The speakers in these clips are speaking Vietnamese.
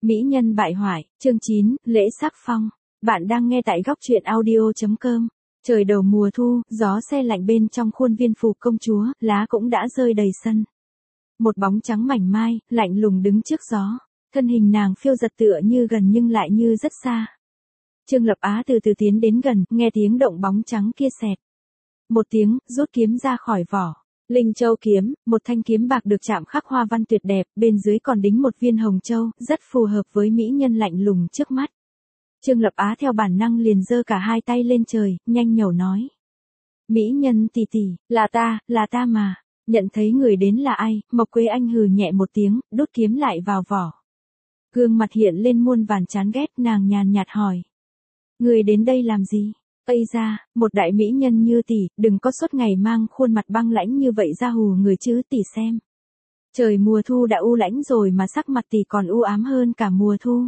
Mỹ nhân bại hoại, chương 9, lễ sắc phong. Bạn đang nghe tại góc truyện audio.com. Trời đầu mùa thu, gió se lạnh bên trong khuôn viên phủ công chúa, lá cũng đã rơi đầy sân. Một bóng trắng mảnh mai, lạnh lùng đứng trước gió. Thân hình nàng phiêu giật tựa như gần nhưng lại như rất xa. Trương Lập Á từ từ tiến đến gần, nghe tiếng động bóng trắng kia xẹt. Một tiếng, rút kiếm ra khỏi vỏ. Linh Châu kiếm, một thanh kiếm bạc được chạm khắc hoa văn tuyệt đẹp, bên dưới còn đính một viên hồng châu, rất phù hợp với mỹ nhân lạnh lùng trước mắt. Trương Lập Á theo bản năng liền giơ cả hai tay lên trời, nhanh nhẩu nói. Mỹ nhân tỷ tỷ, là ta mà. Nhận thấy người đến là ai, Mộc Quế Anh hừ nhẹ một tiếng, đút kiếm lại vào vỏ. Gương mặt hiện lên muôn vàn chán ghét, nàng nhàn nhạt hỏi. Người đến đây làm gì? Ây ra, một đại mỹ nhân như tỷ, đừng có suốt ngày mang khuôn mặt băng lãnh như vậy ra hù người chứ tỷ xem. Trời mùa thu đã u lãnh rồi mà sắc mặt tỷ còn u ám hơn cả mùa thu.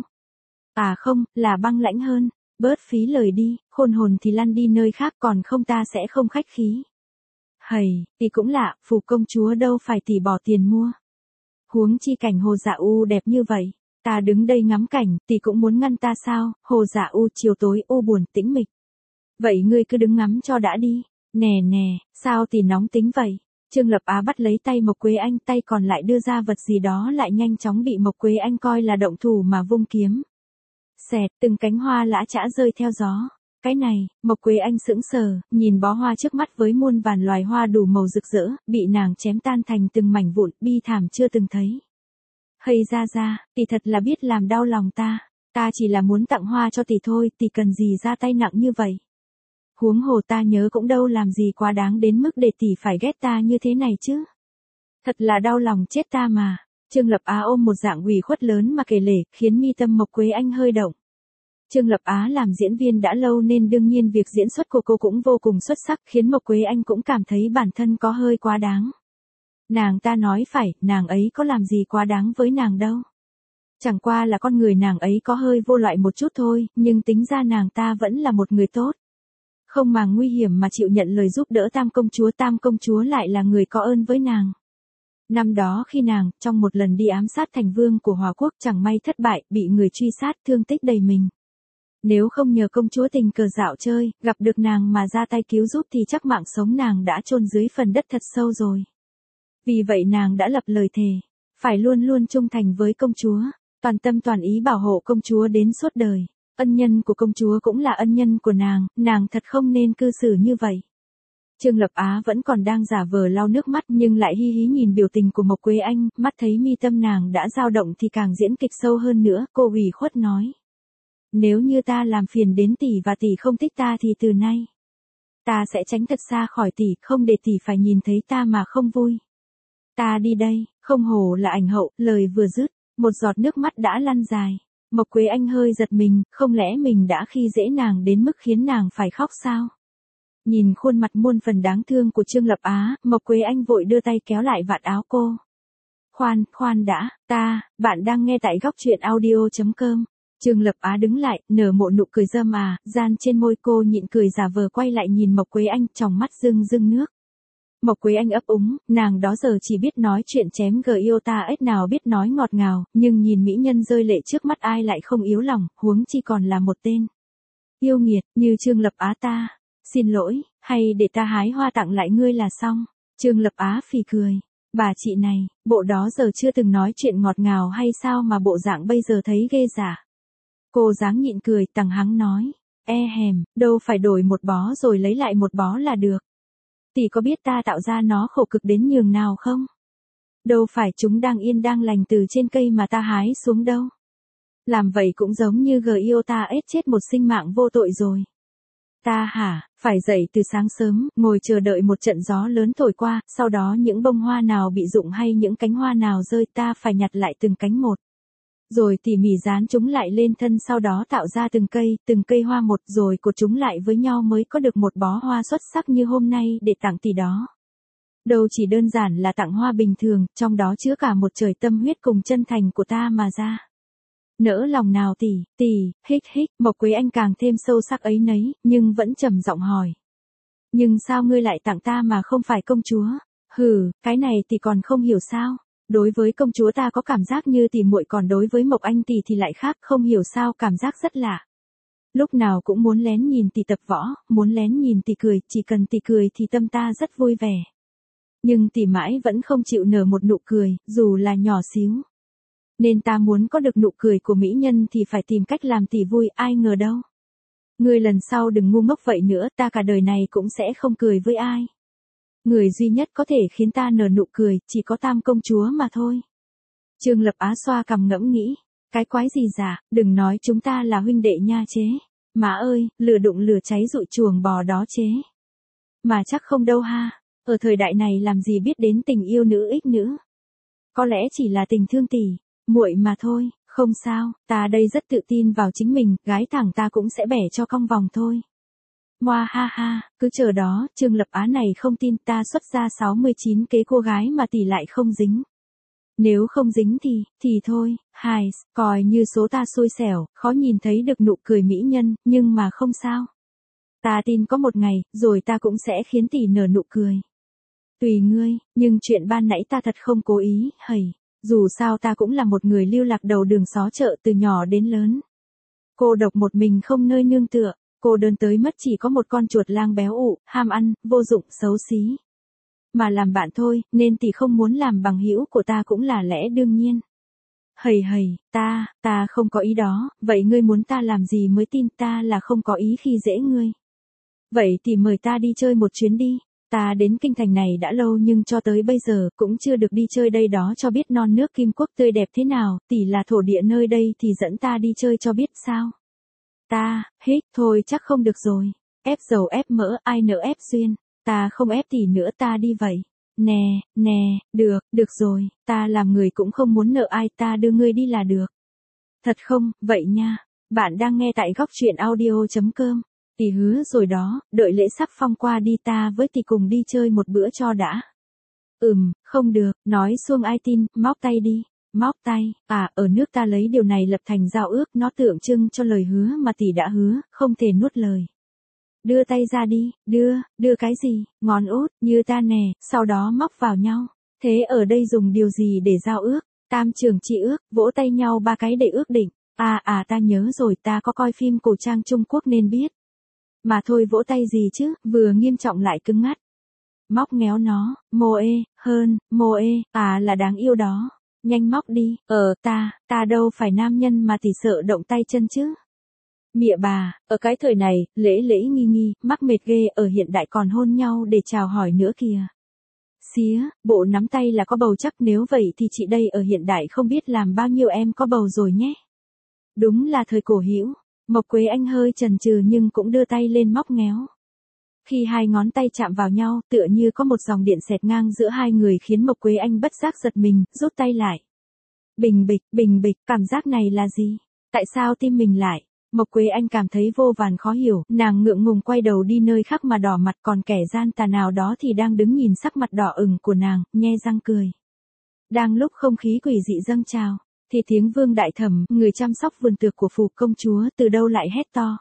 À không, là băng lãnh hơn, bớt phí lời đi, khôn hồn thì lăn đi nơi khác còn không ta sẽ không khách khí. Hầy, tỷ cũng lạ, phủ công chúa đâu phải tỷ bỏ tiền mua. Huống chi cảnh hồ dạ u đẹp như vậy. Ta đứng đây ngắm cảnh, tỷ cũng muốn ngăn ta sao, hồ dạ u chiều tối u buồn tĩnh mịch. Vậy ngươi cứ đứng ngắm cho đã đi. Nè, sao tỷ nóng tính vậy? Trương Lập Á bắt lấy tay Mộc Quế Anh, tay còn lại đưa ra vật gì đó lại nhanh chóng bị Mộc Quế Anh coi là động thủ mà vung kiếm. Xẹt, từng cánh hoa lã chã rơi theo gió. Cái này, Mộc Quế Anh sững sờ, nhìn bó hoa trước mắt với muôn vàn loài hoa đủ màu rực rỡ, bị nàng chém tan thành từng mảnh vụn, bi thảm chưa từng thấy. Hây ra, tỷ thật là biết làm đau lòng ta. Ta chỉ là muốn tặng hoa cho tỷ thôi, tỷ cần gì ra tay nặng như vậy. Huống hồ ta nhớ cũng đâu làm gì quá đáng đến mức để tỷ phải ghét ta như thế này chứ. Thật là đau lòng chết ta mà. Trương Lập Á ôm một dạng ủy khuất lớn mà kể lể, khiến mi tâm Mộc Quế Anh hơi động. Trương Lập Á làm diễn viên đã lâu nên đương nhiên việc diễn xuất của cô cũng vô cùng xuất sắc, khiến Mộc Quế Anh cũng cảm thấy bản thân có hơi quá đáng. Nàng ta nói phải, nàng ấy có làm gì quá đáng với nàng đâu. Chẳng qua là con người nàng ấy có hơi vô loại một chút thôi, nhưng tính ra nàng ta vẫn là một người tốt. Không màng nguy hiểm mà chịu nhận lời giúp đỡ Tam công chúa lại là người có ơn với nàng. Năm đó khi nàng, trong một lần đi ám sát thành vương của Hòa Quốc chẳng may thất bại, bị người truy sát, thương tích đầy mình. Nếu không nhờ công chúa tình cờ dạo chơi, gặp được nàng mà ra tay cứu giúp thì chắc mạng sống nàng đã chôn dưới phần đất thật sâu rồi. Vì vậy nàng đã lập lời thề, phải luôn luôn trung thành với công chúa, toàn tâm toàn ý bảo hộ công chúa đến suốt đời. Ân nhân của công chúa cũng là ân nhân của nàng thật không nên cư xử như vậy. Trương Lập Á vẫn còn đang giả vờ lau nước mắt nhưng lại hi hí nhìn biểu tình của Mộc Quế Anh, mắt thấy mi tâm nàng đã dao động thì càng diễn kịch sâu hơn nữa, cô ủy khuất nói. Nếu như ta làm phiền đến tỷ và tỷ không thích ta thì từ nay, ta sẽ tránh thật xa khỏi tỷ, không để tỷ phải nhìn thấy ta mà không vui. Ta đi đây, không hổ là ảnh hậu, lời vừa dứt, một giọt nước mắt đã lăn dài. Mộc Quế Anh hơi giật mình, không lẽ mình đã khi dễ nàng đến mức khiến nàng phải khóc sao? Nhìn khuôn mặt muôn phần đáng thương của Trương Lập Á, Mộc Quế Anh vội đưa tay kéo lại vạt áo cô. Khoan đã, bạn đang nghe tại góc truyện audio.com. Trương Lập Á đứng lại, nở một nụ cười rơm gian trên môi cô nhịn cười giả vờ quay lại nhìn Mộc Quế Anh, tròng mắt rưng nước. Mộc Quế Anh ấp úng, nàng đó giờ chỉ biết nói chuyện chém iota ếch nào biết nói ngọt ngào, nhưng nhìn mỹ nhân rơi lệ trước mắt ai lại không yếu lòng, huống chi còn là một tên yêu nghiệt như Trương Lập Á ta. Xin lỗi, hay để ta hái hoa tặng lại ngươi là xong. Trương Lập Á phì cười. Bà chị này, bộ đó giờ chưa từng nói chuyện ngọt ngào hay sao mà bộ dạng bây giờ thấy ghê giả. Cô dáng nhịn cười, tằng hắng nói. Đâu phải đổi một bó rồi lấy lại một bó là được. Tỷ có biết ta tạo ra nó khổ cực đến nhường nào không? Đâu phải chúng đang yên đang lành từ trên cây mà ta hái xuống đâu. Làm vậy cũng giống như iota ếch chết một sinh mạng vô tội rồi. Ta phải dậy từ sáng sớm, ngồi chờ đợi một trận gió lớn thổi qua, sau đó những bông hoa nào bị rụng hay những cánh hoa nào rơi ta phải nhặt lại từng cánh một. Rồi tỉ mỉ dán chúng lại lên thân, sau đó tạo ra từng cây hoa một, rồi cột chúng lại với nhau mới có được một bó hoa xuất sắc như hôm nay để tặng tỷ đó. Đâu chỉ đơn giản là tặng hoa bình thường, trong đó chứa cả một trời tâm huyết cùng chân thành của ta mà ra. Nỡ lòng nào tỷ, hích, Mộc Quế Anh càng thêm sâu sắc ấy nấy, nhưng vẫn trầm giọng hỏi. Nhưng sao ngươi lại tặng ta mà không phải công chúa? Cái này tỷ còn không hiểu sao? Đối với công chúa ta có cảm giác như tỷ muội, còn đối với Mộc Anh tỷ thì lại khác, không hiểu sao cảm giác rất lạ. Lúc nào cũng muốn lén nhìn tỷ tập võ, muốn lén nhìn tỷ cười, chỉ cần tỷ cười thì tâm ta rất vui vẻ. Nhưng tỷ mãi vẫn không chịu nở một nụ cười, dù là nhỏ xíu. Nên ta muốn có được nụ cười của mỹ nhân thì phải tìm cách làm tỷ vui, ai ngờ đâu. Ngươi lần sau đừng ngu ngốc vậy nữa, ta cả đời này cũng sẽ không cười với ai. Người duy nhất có thể khiến ta nở nụ cười, chỉ có Tam công chúa mà thôi. Trương Lập Á xoa cằm ngẫm nghĩ, cái quái gì dạ, đừng nói chúng ta là huynh đệ nha chế. Má ơi, lửa đụng lửa cháy rụi chuồng bò đó chế. Mà chắc không đâu ha, ở thời đại này làm gì biết đến tình yêu nữ ích nữ. Có lẽ chỉ là tình thương tỷ, muội mà thôi, không sao, ta đây rất tự tin vào chính mình, gái thẳng ta cũng sẽ bẻ cho cong vòng thôi. Moa ha ha, cứ chờ đó, Trương Lập Á này không tin, ta xuất ra 69 kế cô gái mà tỷ lại không dính. Nếu không dính thì thôi, hài, coi như số ta xui xẻo, khó nhìn thấy được nụ cười mỹ nhân, nhưng mà không sao. Ta tin có một ngày, rồi ta cũng sẽ khiến tỷ nở nụ cười. Tùy ngươi, nhưng chuyện ban nãy ta thật không cố ý, hầy. Dù sao ta cũng là một người lưu lạc đầu đường xó chợ từ nhỏ đến lớn. Cô độc một mình không nơi nương tựa, cô đơn tới mất chỉ có một con chuột lang béo ụ, ham ăn, vô dụng, xấu xí. Mà làm bạn thôi, nên tỷ không muốn làm bằng hữu của ta cũng là lẽ đương nhiên. Hầy hầy, ta không có ý đó, vậy ngươi muốn ta làm gì mới tin ta là không có ý khi dễ ngươi. Vậy thì mời ta đi chơi một chuyến đi. Ta đến kinh thành này đã lâu nhưng cho tới bây giờ cũng chưa được đi chơi đây đó cho biết non nước Kim Quốc tươi đẹp thế nào, tỷ là thổ địa nơi đây thì dẫn ta đi chơi cho biết sao. Ta, hít, thôi chắc không được rồi. Ép dầu ép mỡ, ai nỡ ép duyên. Ta không ép tỷ nữa, ta đi vậy. Nè, được rồi, ta làm người cũng không muốn nợ ai, ta đưa ngươi đi là được. Thật không, vậy nha. Bạn đang nghe tại góc truyện audio.com. Tỷ hứa rồi đó, đợi lễ sắc phong qua đi ta với tỷ cùng đi chơi một bữa cho đã. Không được, nói xuông ai tin, móc tay đi. Móc tay, ở nước ta lấy điều này lập thành giao ước, nó tượng trưng cho lời hứa mà tỷ đã hứa, không thể nuốt lời. Đưa tay ra đi, đưa cái gì, ngón út, như ta nè, sau đó móc vào nhau. Thế ở đây dùng điều gì để giao ước? Tam trường chi ước, vỗ tay nhau 3 cái để ước định. Ta nhớ rồi, ta có coi phim cổ trang Trung Quốc nên biết. Mà thôi vỗ tay gì chứ, vừa nghiêm trọng lại cứng ngắt. Móc ngéo nó, mô ê, là đáng yêu đó. Nhanh móc đi, ta đâu phải nam nhân mà tỷ sợ động tay chân chứ. Mịa bà, ở cái thời này, lễ nghi, mắc mệt ghê, ở hiện đại còn hôn nhau để chào hỏi nữa kìa. Xía, bộ nắm tay là có bầu chắc, nếu vậy thì chị đây ở hiện đại không biết làm bao nhiêu em có bầu rồi nhé. Đúng là thời cổ hữu. Mộc Quế Anh hơi chần chừ nhưng cũng đưa tay lên móc ngéo. Khi hai ngón tay chạm vào nhau, tựa như có một dòng điện xẹt ngang giữa hai người khiến Mộc Quế Anh bất giác giật mình, rút tay lại. Bình bịch, cảm giác này là gì? Tại sao tim mình lại? Mộc Quế Anh cảm thấy vô vàn khó hiểu, nàng ngượng ngùng quay đầu đi nơi khác mà đỏ mặt, còn kẻ gian tà nào đó thì đang đứng nhìn sắc mặt đỏ ửng của nàng, nhe răng cười. Đang lúc không khí quỷ dị dâng trào, thì tiếng Vương Đại Thẩm, người chăm sóc vườn tược của phủ công chúa, từ đâu lại hét to.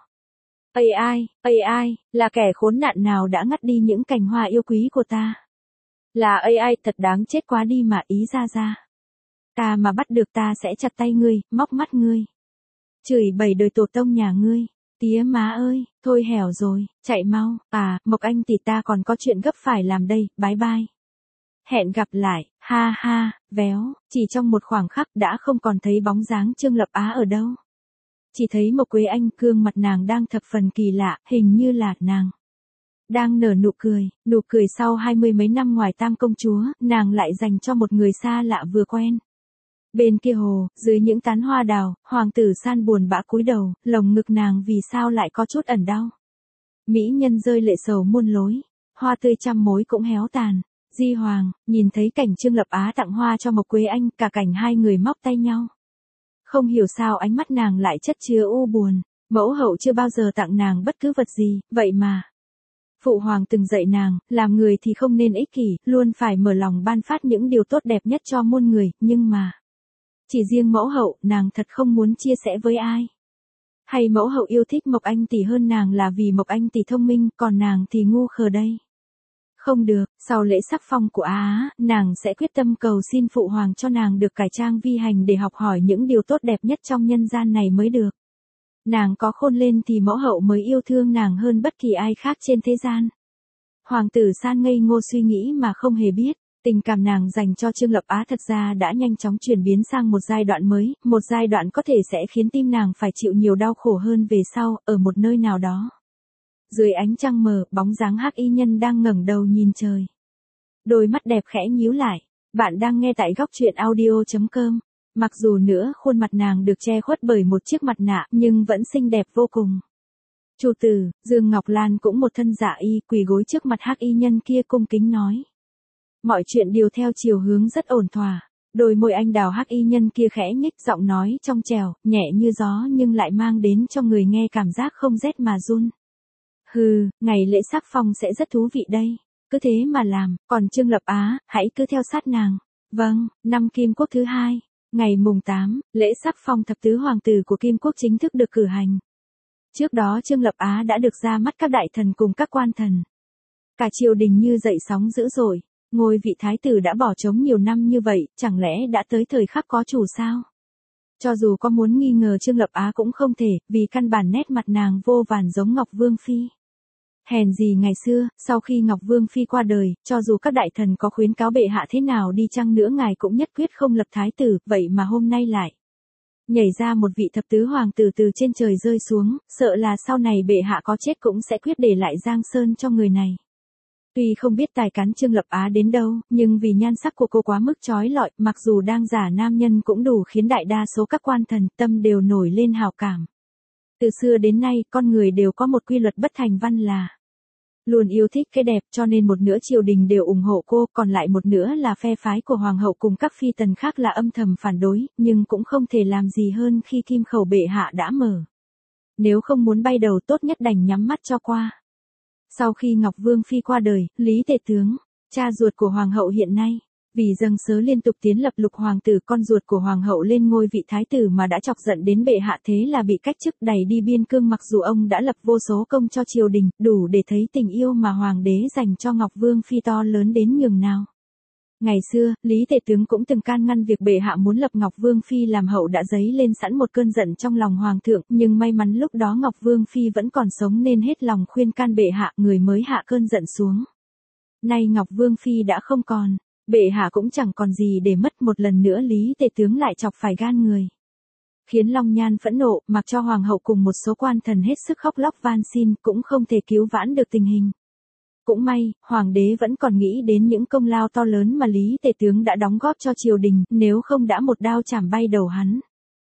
AI, là kẻ khốn nạn nào đã ngắt đi những cành hoa yêu quý của ta? Là AI, thật đáng chết quá đi mà, ý ra. Ta mà bắt được ta sẽ chặt tay ngươi, móc mắt ngươi. Chửi bầy đời tổ tông nhà ngươi. Tía má ơi, thôi hẻo rồi, chạy mau. Mộc Anh tỷ ta còn có chuyện gấp phải làm đây, bye bye. Hẹn gặp lại, ha, véo, chỉ trong một khoảng khắc đã không còn thấy bóng dáng Trương Lập Á ở đâu. Chỉ thấy Mộc Quế Anh, gương mặt nàng đang thập phần kỳ lạ, hình như là nàng đang nở nụ cười sau 20 mấy năm ngoài Tam công chúa, nàng lại dành cho một người xa lạ vừa quen. Bên kia hồ, dưới những tán hoa đào, hoàng tử San buồn bã cúi đầu, lồng ngực nàng vì sao lại có chút ẩn đau. Mỹ nhân rơi lệ sầu muôn lối, hoa tươi trăm mối cũng héo tàn. Di Hoàng, nhìn thấy cảnh Trương Lập Á tặng hoa cho Mộc Quế Anh, cả cảnh hai người móc tay nhau. Không hiểu sao ánh mắt nàng lại chất chứa u buồn, mẫu hậu chưa bao giờ tặng nàng bất cứ vật gì, vậy mà. Phụ hoàng từng dạy nàng, làm người thì không nên ích kỷ, luôn phải mở lòng ban phát những điều tốt đẹp nhất cho muôn người, nhưng mà. Chỉ riêng mẫu hậu, nàng thật không muốn chia sẻ với ai. Hay mẫu hậu yêu thích Mộc Anh tỷ hơn nàng là vì Mộc Anh tỷ thông minh, còn nàng thì ngu khờ đây. Không được, Sau lễ sắc phong của Á, nàng sẽ quyết tâm cầu xin phụ hoàng cho nàng được cải trang vi hành để học hỏi những điều tốt đẹp nhất trong nhân gian này mới được. Nàng có khôn lên thì mẫu hậu mới yêu thương nàng hơn bất kỳ ai khác trên thế gian. Hoàng tử San ngây ngô suy nghĩ mà không hề biết, tình cảm nàng dành cho Trương Lập Á thật ra đã nhanh chóng chuyển biến sang một giai đoạn mới, một giai đoạn có thể sẽ khiến tim nàng phải chịu nhiều đau khổ hơn về sau, ở một nơi nào đó. Dưới ánh trăng mờ, bóng dáng hắc y nhân đang ngẩng đầu nhìn trời. Đôi mắt đẹp khẽ nhíu lại. Bạn đang nghe tại góc truyện audio.com. Mặc dù nữa khuôn mặt nàng được che khuất bởi một chiếc mặt nạ, nhưng vẫn xinh đẹp vô cùng. Chủ tử, Dương Ngọc Lan cũng một thân dạ y, quỳ gối trước mặt hắc y nhân kia cung kính nói. Mọi chuyện đều theo chiều hướng rất ổn thỏa. Đôi môi anh đào hắc y nhân kia khẽ nhếch, giọng nói trong trẻo, nhẹ như gió nhưng lại mang đến cho người nghe cảm giác không rét mà run. Hừ, ngày lễ sắc phong sẽ rất thú vị đây. Cứ thế mà làm, còn Trương Lập Á, hãy cứ theo sát nàng. Vâng, năm Kim Quốc thứ 2, ngày mùng 8, lễ sắc phong thập tứ hoàng tử của Kim Quốc chính thức được cử hành. Trước đó Trương Lập Á đã được ra mắt các đại thần cùng các quan thần. Cả triều đình như dậy sóng dữ dội, ngôi vị thái tử đã bỏ trống nhiều năm như vậy, chẳng lẽ đã tới thời khắc có chủ sao? Cho dù có muốn nghi ngờ Trương Lập Á cũng không thể, vì căn bản nét mặt nàng vô vàn giống Ngọc Vương Phi. Hèn gì ngày xưa, sau khi Ngọc Vương Phi qua đời, cho dù các đại thần có khuyến cáo bệ hạ thế nào đi chăng nữa ngài cũng nhất quyết không lập thái tử, vậy mà hôm nay lại nhảy ra một vị thập tứ hoàng tử từ trên trời rơi xuống, sợ là sau này bệ hạ có chết cũng sẽ quyết để lại Giang Sơn cho người này. Tuy không biết tài cán Trương Lập Á đến đâu, nhưng vì nhan sắc của cô quá mức chói lọi, mặc dù đang giả nam nhân cũng đủ khiến đại đa số các quan thần tâm đều nổi lên hào cảm. Từ xưa đến nay, con người đều có một quy luật bất thành văn là luôn yêu thích cái đẹp, cho nên một nửa triều đình đều ủng hộ cô, còn lại một nửa là phe phái của hoàng hậu cùng các phi tần khác là âm thầm phản đối, nhưng cũng không thể làm gì hơn khi kim khẩu bệ hạ đã mở. Nếu không muốn bay đầu tốt nhất đành nhắm mắt cho qua. Sau khi Ngọc Vương Phi qua đời, Lý Tể Tướng, cha ruột của hoàng hậu hiện nay, vì dâng sớ liên tục tiến lập Lục hoàng tử con ruột của hoàng hậu lên ngôi vị thái tử mà đã chọc giận đến bệ hạ, thế là bị cách chức đày đi biên cương. Mặc dù ông đã lập vô số công cho triều đình, đủ để thấy tình yêu mà hoàng đế dành cho Ngọc Vương Phi to lớn đến nhường nào. Ngày xưa, Lý Tể Tướng cũng từng can ngăn việc bệ hạ muốn lập Ngọc Vương Phi làm hậu, đã dấy lên sẵn một cơn giận trong lòng hoàng thượng, nhưng may mắn lúc đó Ngọc Vương Phi vẫn còn sống nên hết lòng khuyên can bệ hạ, người mới hạ cơn giận xuống. Nay Ngọc Vương Phi đã không còn, bệ hạ cũng chẳng còn gì để mất, một lần nữa Lý Tể Tướng lại chọc phải gan người. Khiến Long Nhan phẫn nộ, mặc cho hoàng hậu cùng một số quan thần hết sức khóc lóc van xin, cũng không thể cứu vãn được tình hình. Cũng may, hoàng đế vẫn còn nghĩ đến những công lao to lớn mà Lý Tể Tướng đã đóng góp cho triều đình, nếu không đã một đao chảm bay đầu hắn.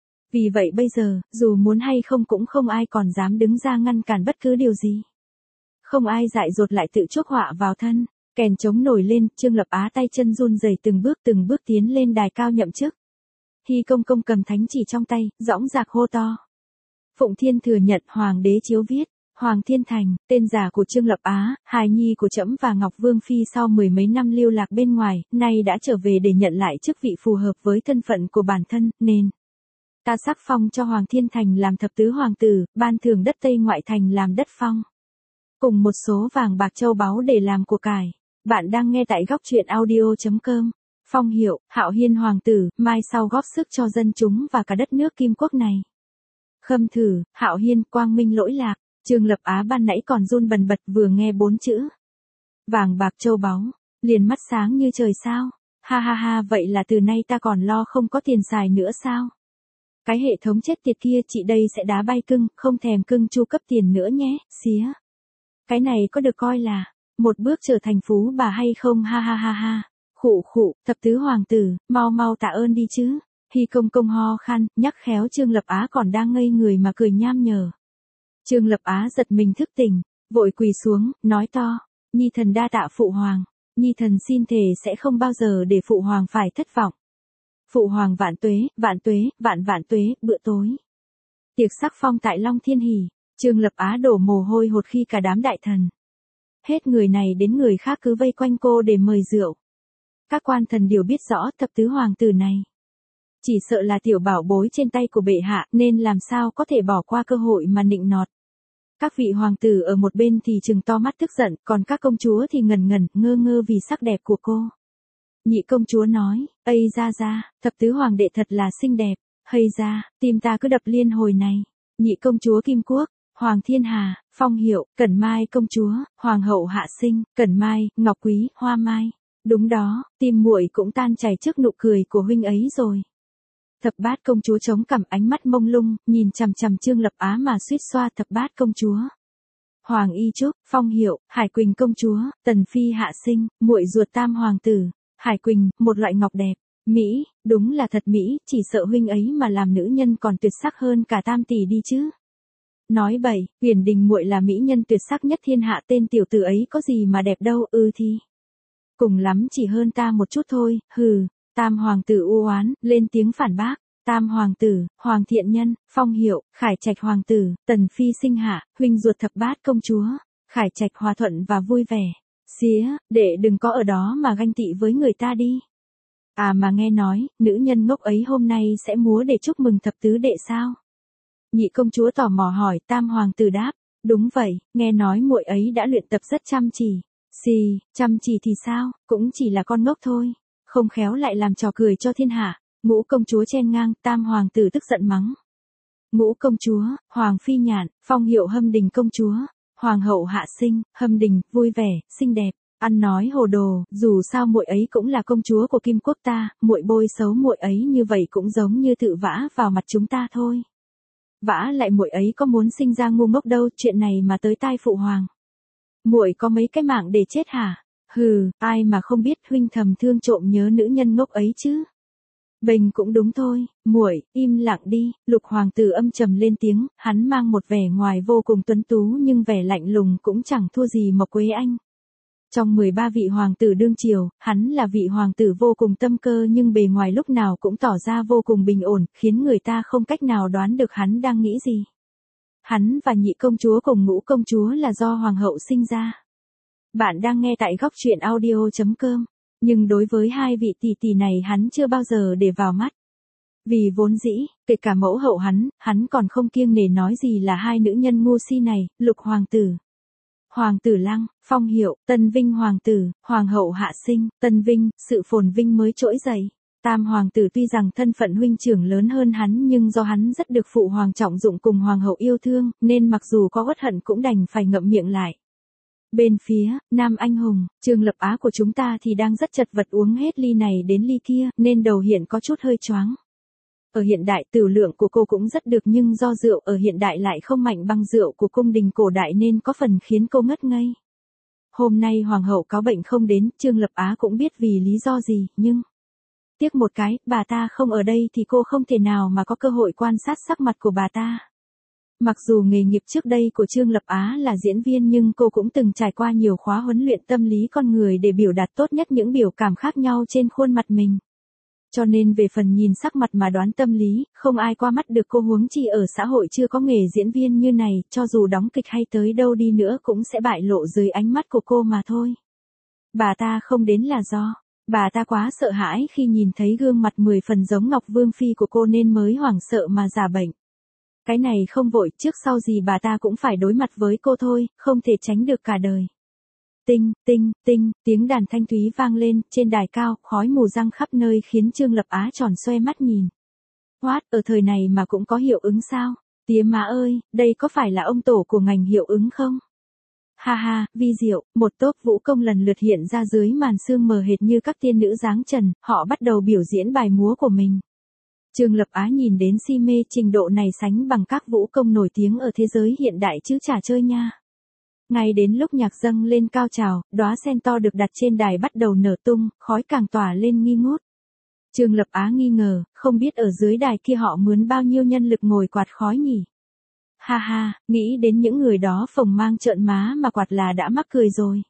Vì vậy bây giờ, dù muốn hay không cũng không ai còn dám đứng ra ngăn cản bất cứ điều gì. Không ai dại dột lại tự chuốc họa vào thân. Kèn trống nổi lên, Trương Lập Á tay chân run rẩy từng bước tiến lên đài cao nhậm chức. Hy Công Công cầm thánh chỉ trong tay, dõng dạc hô to. Phụng Thiên thừa nhận hoàng đế chiếu viết, Hoàng Thiên Thành, tên giả của Trương Lập Á, hài nhi của trẫm và Ngọc Vương Phi sau mười mấy năm lưu lạc bên ngoài, nay đã trở về để nhận lại chức vị phù hợp với thân phận của bản thân, nên ta sắc phong cho Hoàng Thiên Thành làm thập tứ hoàng tử, ban thưởng đất Tây Ngoại Thành làm đất phong, cùng một số vàng bạc châu báu để làm của cải. Bạn đang nghe tại góc truyện audio.com. Phong hiệu, Hạo Hiên hoàng tử, mai sau góp sức cho dân chúng và cả đất nước Kim Quốc này. Khâm thử, Hạo Hiên, quang minh lỗi lạc. Trương Lập Á ban nãy còn run bần bật vừa nghe 4 chữ vàng bạc châu báu, liền mắt sáng như trời sao. Ha ha ha, vậy là từ nay ta còn lo không có tiền xài nữa sao? Cái hệ thống chết tiệt kia chị đây sẽ đá bay cưng, không thèm cưng chu cấp tiền nữa nhé, xía. Cái này có được coi là một bước trở thành phú bà hay không? Ha ha ha ha. Khụ khụ, thập tứ hoàng tử, mau mau tạ ơn đi chứ. Hy Công Công ho khan, nhắc khéo Trương Lập Á còn đang ngây người mà cười nham nhở. Trương Lập Á giật mình thức tỉnh, vội quỳ xuống, nói to, nhi thần đa tạ phụ hoàng, nhi thần xin thề sẽ không bao giờ để phụ hoàng phải thất vọng. Phụ hoàng vạn tuế, vạn tuế, bữa tối. Tiệc sắc phong tại Long Thiên Hỉ, Trương Lập Á đổ mồ hôi hột khi cả đám đại thần. Hết người này đến người khác cứ vây quanh cô để mời rượu. Các quan thần đều biết rõ thập tứ hoàng tử này chỉ sợ là tiểu bảo bối trên tay của bệ hạ, nên làm sao có thể bỏ qua cơ hội mà nịnh nọt. Các vị hoàng tử ở một bên thì trừng to mắt tức giận, còn các công chúa thì ngần ngần, ngơ ngơ vì sắc đẹp của cô. Nhị công chúa nói, ây ra, thập tứ hoàng đệ thật là xinh đẹp, hây ra, tim ta cứ đập liên hồi này. Nhị công chúa Kim Quốc, Hoàng Thiên Hà, Phong Hiệu, Cẩn Mai công chúa, Hoàng hậu Hạ Sinh, Cẩn Mai, Ngọc Quý, Hoa Mai. Đúng đó, tim muội cũng tan chảy trước nụ cười của huynh ấy rồi. Thập bát công chúa chống cằm ánh mắt mông lung, nhìn chằm chằm Trương Lập Á mà suýt xoa thập bát công chúa. Hoàng Y Trúc, Phong Hiệu, Hải Quỳnh công chúa, Tần Phi Hạ Sinh, muội ruột tam hoàng tử. Hải Quỳnh, một loại ngọc đẹp. Mỹ, đúng là thật Mỹ, chỉ sợ huynh ấy mà làm nữ nhân còn tuyệt sắc hơn cả tam tỷ đi chứ. Nói bậy, Huyền Đình muội là mỹ nhân tuyệt sắc nhất thiên hạ, tên tiểu tử ấy có gì mà đẹp đâu, thì. Cùng lắm chỉ hơn ta một chút thôi, hừ. Tam hoàng tử u oán, lên tiếng phản bác. Tam hoàng tử, Hoàng Thiện Nhân, Phong Hiệu, Khải Trạch hoàng tử, Tần Phi sinh hạ, huynh ruột thập bát công chúa. Khải Trạch hòa thuận và vui vẻ. Xía, đệ đừng có ở đó mà ganh tị với người ta đi. À mà nghe nói, nữ nhân ngốc ấy hôm nay sẽ múa để chúc mừng thập tứ đệ sao? Nhị công chúa tò mò hỏi, tam hoàng tử đáp, đúng vậy, nghe nói muội ấy đã luyện tập rất chăm chỉ. Xì, chăm chỉ thì sao, cũng chỉ là con ngốc thôi, không khéo lại làm trò cười cho thiên hạ. Ngũ công chúa chen ngang, tam hoàng tử tức giận mắng. Ngũ công chúa, Hoàng Phi Nhạn, Phong Hiệu Hâm Đình công chúa, Hoàng hậu Hạ Sinh, Hâm Đình, vui vẻ, xinh đẹp. Ăn nói hồ đồ, dù sao muội ấy cũng là công chúa của Kim Quốc ta, muội bôi xấu muội ấy như vậy cũng giống như tự vã vào mặt chúng ta thôi. Vã lại muội ấy có muốn sinh ra ngu ngốc đâu, chuyện này mà tới tai phụ hoàng. Muội có mấy cái mạng để chết hả? Hừ, ai mà không biết huynh thầm thương trộm nhớ nữ nhân ngốc ấy chứ. Bênh cũng đúng thôi, muội, im lặng đi. Lục hoàng tử âm trầm lên tiếng, hắn mang một vẻ ngoài vô cùng tuấn tú nhưng vẻ lạnh lùng cũng chẳng thua gì Mộc Quế Anh. Trong 13 vị hoàng tử đương triều, hắn là vị hoàng tử vô cùng tâm cơ nhưng bề ngoài lúc nào cũng tỏ ra vô cùng bình ổn, khiến người ta không cách nào đoán được hắn đang nghĩ gì. Hắn và nhị công chúa cùng ngũ công chúa là do hoàng hậu sinh ra. Bạn đang nghe tại góc truyện audio.com. Nhưng đối với hai vị tỷ tỷ này hắn chưa bao giờ để vào mắt. Vì vốn dĩ, kể cả mẫu hậu hắn còn không kiêng nể nói gì là hai nữ nhân ngu si này, Lục hoàng tử. Hoàng tử Lăng, Phong Hiệu, Tân Vinh hoàng tử, Hoàng hậu Hạ Sinh, Tân Vinh, sự phồn vinh mới trỗi dậy. Tam hoàng tử tuy rằng thân phận huynh trưởng lớn hơn hắn nhưng do hắn rất được phụ hoàng trọng dụng cùng hoàng hậu yêu thương, nên mặc dù có uất hận cũng đành phải ngậm miệng lại. Bên phía, Nam Anh Hùng, Trương Lập Á của chúng ta thì đang rất chật vật uống hết ly này đến ly kia, nên đầu hiện có chút hơi choáng. Ở hiện đại tửu lượng của cô cũng rất được nhưng do rượu ở hiện đại lại không mạnh bằng rượu của cung đình cổ đại nên có phần khiến cô ngất ngây. Hôm nay hoàng hậu cáo bệnh không đến, Trương Lập Á cũng biết vì lý do gì, nhưng... Tiếc một cái, bà ta không ở đây thì cô không thể nào mà có cơ hội quan sát sắc mặt của bà ta. Mặc dù nghề nghiệp trước đây của Trương Lập Á là diễn viên nhưng cô cũng từng trải qua nhiều khóa huấn luyện tâm lý con người để biểu đạt tốt nhất những biểu cảm khác nhau trên khuôn mặt mình. Cho nên về phần nhìn sắc mặt mà đoán tâm lý, không ai qua mắt được cô, huống chi ở xã hội chưa có nghề diễn viên như này, cho dù đóng kịch hay tới đâu đi nữa cũng sẽ bại lộ dưới ánh mắt của cô mà thôi. Bà ta không đến là do, bà ta quá sợ hãi khi nhìn thấy gương mặt 10 phần giống Ngọc Vương Phi của cô nên mới hoảng sợ mà giả bệnh. Cái này không vội, trước sau gì bà ta cũng phải đối mặt với cô thôi, không thể tránh được cả đời. Tinh, tinh, tinh, tiếng đàn thanh thúy vang lên, trên đài cao, khói mù răng khắp nơi khiến Trương Lập Á tròn xoe mắt nhìn. What, ở thời này mà cũng có hiệu ứng sao? Tía má ơi, đây có phải là ông tổ của ngành hiệu ứng không? Ha ha, vi diệu, một tốp vũ công lần lượt hiện ra dưới màn sương mờ hệt như các tiên nữ dáng trần, họ bắt đầu biểu diễn bài múa của mình. Trương Lập Á nhìn đến si mê, trình độ này sánh bằng các vũ công nổi tiếng ở thế giới hiện đại chứ chả chơi nha. Ngay đến lúc nhạc dâng lên cao trào, đóa sen to được đặt trên đài bắt đầu nở tung, khói càng tỏa lên nghi ngút. Trương Lập Á nghi ngờ, không biết ở dưới đài kia họ mướn bao nhiêu nhân lực ngồi quạt khói nhỉ? Ha ha, nghĩ đến những người đó phồng mang trợn má mà quạt là đã mắc cười rồi.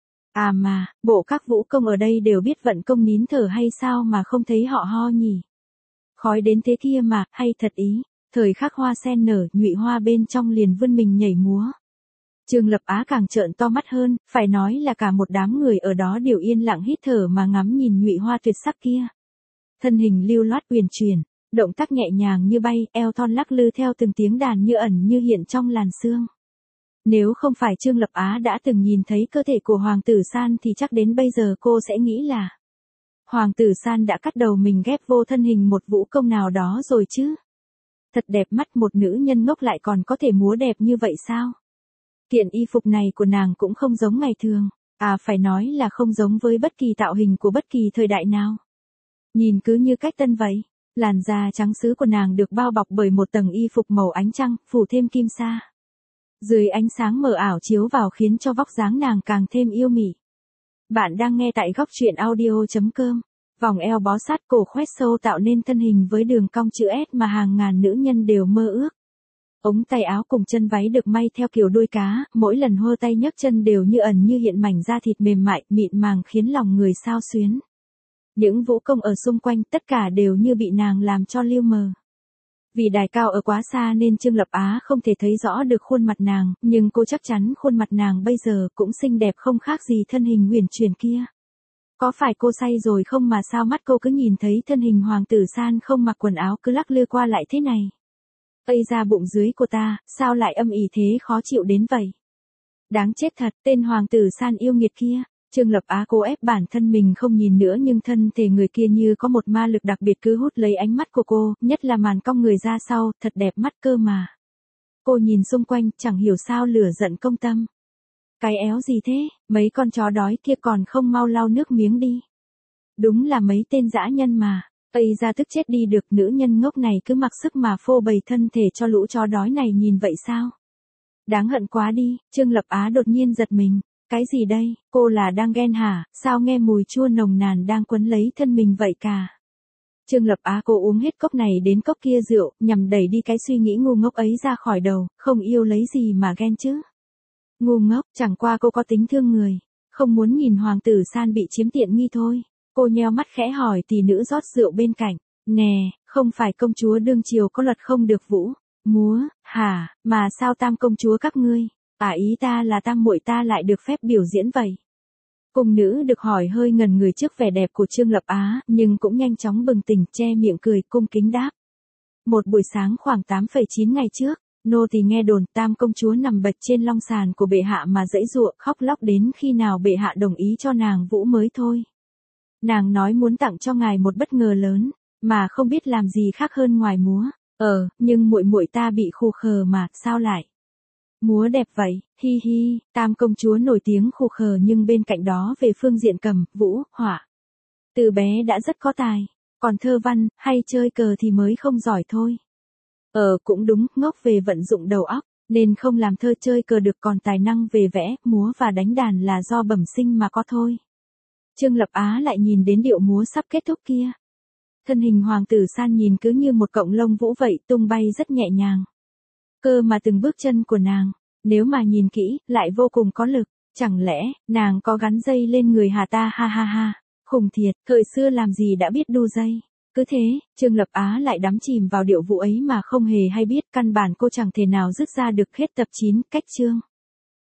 À mà, bộ các vũ công ở đây đều biết vận công nín thở hay sao mà không thấy họ ho nhỉ? Khói đến thế kia mà, hay thật ý. Thời khắc hoa sen nở, Nhụy Hoa bên trong liền vươn mình nhảy múa. Trương Lập Á càng trợn to mắt hơn, phải nói là cả một đám người ở đó đều yên lặng hít thở mà ngắm nhìn Nhụy Hoa tuyệt sắc kia. Thân hình lưu loát uyển chuyển, động tác nhẹ nhàng như bay, eo thon lắc lư theo từng tiếng đàn như ẩn như hiện trong làn sương. Nếu không phải Trương Lập Á đã từng nhìn thấy cơ thể của Hoàng tử San thì chắc đến bây giờ cô sẽ nghĩ là Hoàng tử San đã cắt đầu mình ghép vô thân hình một vũ công nào đó rồi chứ. Thật đẹp mắt, một nữ nhân ngốc lại còn có thể múa đẹp như vậy sao? Kiện y phục này của nàng cũng không giống ngày thường, phải nói là không giống với bất kỳ tạo hình của bất kỳ thời đại nào. Nhìn cứ như cách tân vậy, làn da trắng sứ của nàng được bao bọc bởi một tầng y phục màu ánh trăng, phủ thêm kim sa. Dưới ánh sáng mờ ảo chiếu vào khiến cho vóc dáng nàng càng thêm yêu mị. Bạn đang nghe tại góc truyện audio.com. Vòng eo bó sát cổ khoét sâu tạo nên thân hình với đường cong chữ S mà hàng ngàn nữ nhân đều mơ ước. Ống tay áo cùng chân váy được may theo kiểu đuôi cá, mỗi lần hơ tay nhấc chân đều như ẩn như hiện mảnh da thịt mềm mại, mịn màng khiến lòng người xao xuyến. Những vũ công ở xung quanh tất cả đều như bị nàng làm cho lưu mờ. Vì đài cao ở quá xa nên Trương Lập Á không thể thấy rõ được khuôn mặt nàng, nhưng cô chắc chắn khuôn mặt nàng bây giờ cũng xinh đẹp không khác gì thân hình uyển chuyển kia. Có phải cô say rồi không mà sao mắt cô cứ nhìn thấy thân hình Hoàng tử San không mặc quần áo cứ lắc lư qua lại thế này? Ây ra bụng dưới của ta, sao lại âm ỉ thế khó chịu đến vậy? Đáng chết thật, tên Hoàng tử San yêu nghiệt kia. Trương Lập Á cố ép bản thân mình không nhìn nữa nhưng thân thể người kia như có một ma lực đặc biệt cứ hút lấy ánh mắt của cô, nhất là màn cong người ra sau, thật đẹp mắt cơ mà. Cô nhìn xung quanh, chẳng hiểu sao lửa giận công tâm. Cái éo gì thế, mấy con chó đói kia còn không mau lau nước miếng đi. Đúng là mấy tên dã nhân mà. Ây ra tức chết đi được, nữ nhân ngốc này cứ mặc sức mà phô bày thân thể cho lũ chó đói này nhìn vậy sao? Đáng hận quá đi, Trương Lập Á đột nhiên giật mình. Cái gì đây, cô là đang ghen hả, sao nghe mùi chua nồng nàn đang quấn lấy thân mình vậy cả? Trương Lập Á cô uống hết cốc này đến cốc kia rượu, nhằm đẩy đi cái suy nghĩ ngu ngốc ấy ra khỏi đầu, không yêu lấy gì mà ghen chứ? Ngu ngốc, chẳng qua cô có tính thương người, không muốn nhìn Hoàng tử San bị chiếm tiện nghi thôi. Cô nheo mắt khẽ hỏi tỷ nữ rót rượu bên cạnh, nè, không phải công chúa đương triều có luật không được vũ múa, hả, mà sao tam công chúa các ngươi, ý ta là tam muội ta lại được phép biểu diễn vậy? Cung nữ được hỏi hơi ngần người trước vẻ đẹp của Trương Lập Á, nhưng cũng nhanh chóng bừng tỉnh che miệng cười cung kính đáp. Một buổi sáng khoảng 8,9 ngày trước, nô tỳ nghe đồn tam công chúa nằm bệt trên long sàn của bệ hạ mà giãy giụa khóc lóc đến khi nào bệ hạ đồng ý cho nàng vũ mới thôi. Nàng nói muốn tặng cho ngài một bất ngờ lớn, mà không biết làm gì khác hơn ngoài múa. Nhưng muội muội ta bị khù khờ mà, sao lại múa đẹp vậy? Hi hi, tam công chúa nổi tiếng khù khờ nhưng bên cạnh đó về phương diện cầm, vũ, họa, từ bé đã rất có tài, còn thơ văn, hay chơi cờ thì mới không giỏi thôi. Cũng đúng, ngốc về vận dụng đầu óc, nên không làm thơ chơi cờ được, còn tài năng về vẽ, múa và đánh đàn là do bẩm sinh mà có thôi. Trương Lập Á lại nhìn đến điệu múa sắp kết thúc kia. Thân hình Hoàng tử San nhìn cứ như một cọng lông vũ vậy, tung bay rất nhẹ nhàng. Cơ mà từng bước chân của nàng, nếu mà nhìn kỹ, lại vô cùng có lực. Chẳng lẽ, nàng có gắn dây lên người hả ta? Ha ha ha, khủng thiệt, thời xưa làm gì đã biết đu dây. Cứ thế, Trương Lập Á lại đắm chìm vào điệu vũ ấy mà không hề hay biết, căn bản cô chẳng thể nào dứt ra được. Hết tập 9, cách chương.